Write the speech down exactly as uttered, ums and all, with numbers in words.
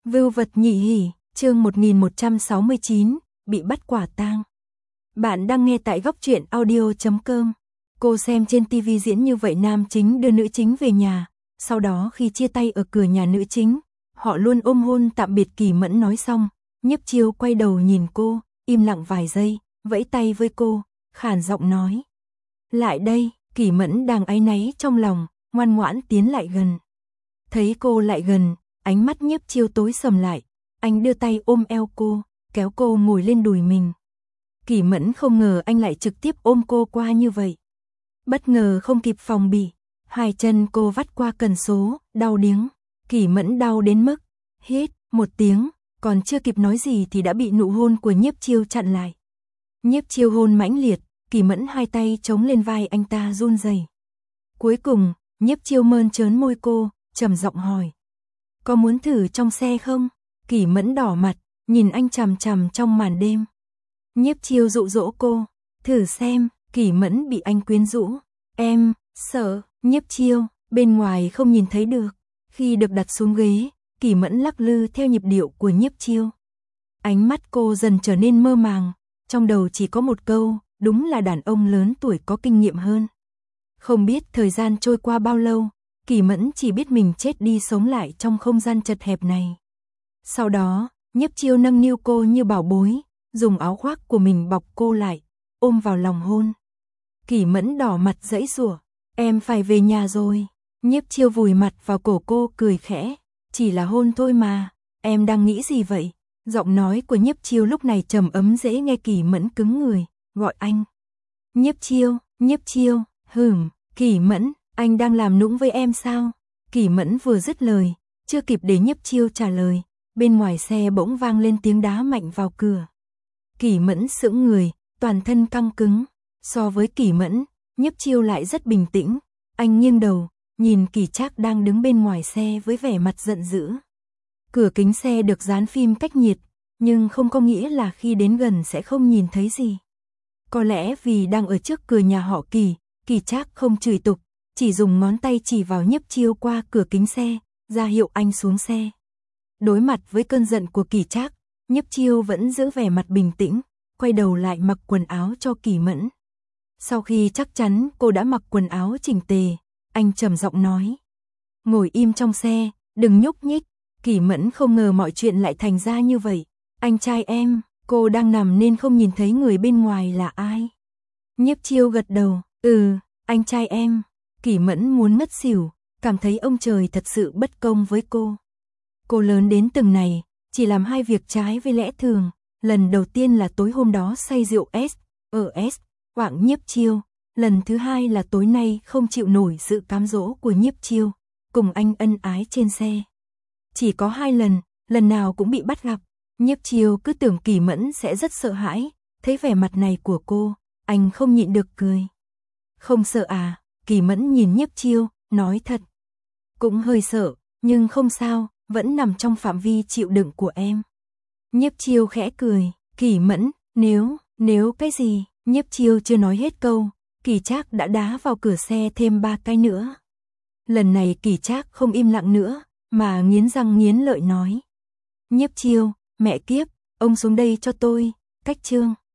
Vưu vật nhị hỉ, chương một nghìn một trăm sáu mươi chín, bị bắt quả tang. Bạn đang nghe tại góc truyện audio chấm com. Cô xem trên ti vi diễn như vậy, nam chính đưa nữ chính về nhà, sau đó khi chia tay ở cửa nhà nữ chính, họ luôn ôm hôn tạm biệt. Kỳ Mẫn nói xong, Nhiếp Chiêu quay đầu nhìn cô, im lặng vài giây, vẫy tay với cô, khàn giọng nói: "Lại đây." Kỳ Mẫn đang áy náy trong lòng, ngoan ngoãn tiến lại gần. Thấy cô lại gần, ánh mắt Nhiếp Chiêu tối sầm lại, anh đưa tay ôm eo cô, kéo cô ngồi lên đùi mình. Kỳ Mẫn không ngờ anh lại trực tiếp ôm cô qua như vậy. Bất ngờ không kịp phòng bị, hai chân cô vắt qua cần số, đau điếng. Kỳ Mẫn đau đến mức hít một tiếng, còn chưa kịp nói gì thì đã bị nụ hôn của Nhiếp Chiêu chặn lại. Nhiếp Chiêu hôn mãnh liệt, Kỳ Mẫn hai tay chống lên vai anh ta run rẩy. Cuối cùng, Nhiếp Chiêu mơn trớn môi cô, trầm giọng hỏi: "Có muốn thử trong xe không?" Kỳ Mẫn đỏ mặt, nhìn anh chằm chằm trong màn đêm. Nhiếp Chiêu dụ dỗ cô: "Thử xem." Kỳ Mẫn bị anh quyến rũ. "Em sợ." Nhiếp Chiêu, bên ngoài không nhìn thấy được. Khi được đặt xuống ghế, Kỳ Mẫn lắc lư theo nhịp điệu của Nhiếp Chiêu. Ánh mắt cô dần trở nên mơ màng, trong đầu chỉ có một câu: đúng là đàn ông lớn tuổi có kinh nghiệm hơn. Không biết thời gian trôi qua bao lâu, Kỳ Mẫn chỉ biết mình chết đi sống lại trong không gian chật hẹp này. Sau đó, Nhiếp Chiêu nâng niu cô như bảo bối, dùng áo khoác của mình bọc cô lại, ôm vào lòng hôn. Kỳ Mẫn đỏ mặt giãy giụa: "Em phải về nhà rồi." Nhiếp Chiêu vùi mặt vào cổ cô cười khẽ: "Chỉ là hôn thôi mà, em đang nghĩ gì vậy?" Giọng nói của Nhiếp Chiêu lúc này trầm ấm dễ nghe. Kỳ Mẫn cứng người, gọi anh: "Nhiếp Chiêu, Nhiếp Chiêu." "Hửm." "Kỳ Mẫn, anh đang làm nũng với em sao?" Kỳ Mẫn vừa dứt lời, chưa kịp để Nhiếp Chiêu trả lời, bên ngoài xe bỗng vang lên tiếng đá mạnh vào cửa. Kỳ Mẫn sững người, toàn thân căng cứng. So với Kỳ Mẫn, Nhiếp Chiêu lại rất bình tĩnh. Anh nghiêng đầu, nhìn Kỳ Trác đang đứng bên ngoài xe với vẻ mặt giận dữ. Cửa kính xe được dán phim cách nhiệt, nhưng không có nghĩa là khi đến gần sẽ không nhìn thấy gì. Có lẽ vì đang ở trước cửa nhà họ Kỳ, Kỳ Trác không chửi tục, chỉ dùng ngón tay chỉ vào Nhiếp Chiêu qua cửa kính xe, ra hiệu anh xuống xe. Đối mặt với cơn giận của Kỳ Trác, Nhiếp Chiêu vẫn giữ vẻ mặt bình tĩnh, quay đầu lại mặc quần áo cho Kỳ Mẫn. Sau khi chắc chắn cô đã mặc quần áo chỉnh tề, anh trầm giọng nói: "Ngồi im trong xe, đừng nhúc nhích." Kỳ Mẫn không ngờ mọi chuyện lại thành ra như vậy. "Anh trai em." Cô đang nằm nên không nhìn thấy người bên ngoài là ai. Nhiếp Chiêu gật đầu: "Ừ, anh trai em." Kỳ Mẫn muốn ngất xỉu, cảm thấy ông trời thật sự bất công với cô. Cô lớn đến từng này, chỉ làm hai việc trái với lẽ thường. Lần đầu tiên là tối hôm đó say rượu S, ở S, quảng Nhiếp Chiêu. Lần thứ hai là tối nay không chịu nổi sự cám dỗ của Nhiếp Chiêu, cùng anh ân ái trên xe. Chỉ có hai lần, lần nào cũng bị bắt gặp. Nhiếp Chiêu cứ tưởng Kỳ Mẫn sẽ rất sợ hãi, thấy vẻ mặt này của cô, anh không nhịn được cười. "Không sợ à?" Kỳ Mẫn nhìn Nhiếp Chiêu, nói thật: "Cũng hơi sợ, nhưng không sao, vẫn nằm trong phạm vi chịu đựng của em." Nhiếp Chiêu khẽ cười: "Kỳ Mẫn, nếu, nếu cái gì?" Nhiếp Chiêu chưa nói hết câu, Kỳ Trác đã đá vào cửa xe thêm ba cái nữa. Lần này Kỳ Trác không im lặng nữa, mà nghiến răng nghiến lợi nói: "Nhiếp Chiêu, mẹ kiếp, ông xuống đây cho tôi." Cách chương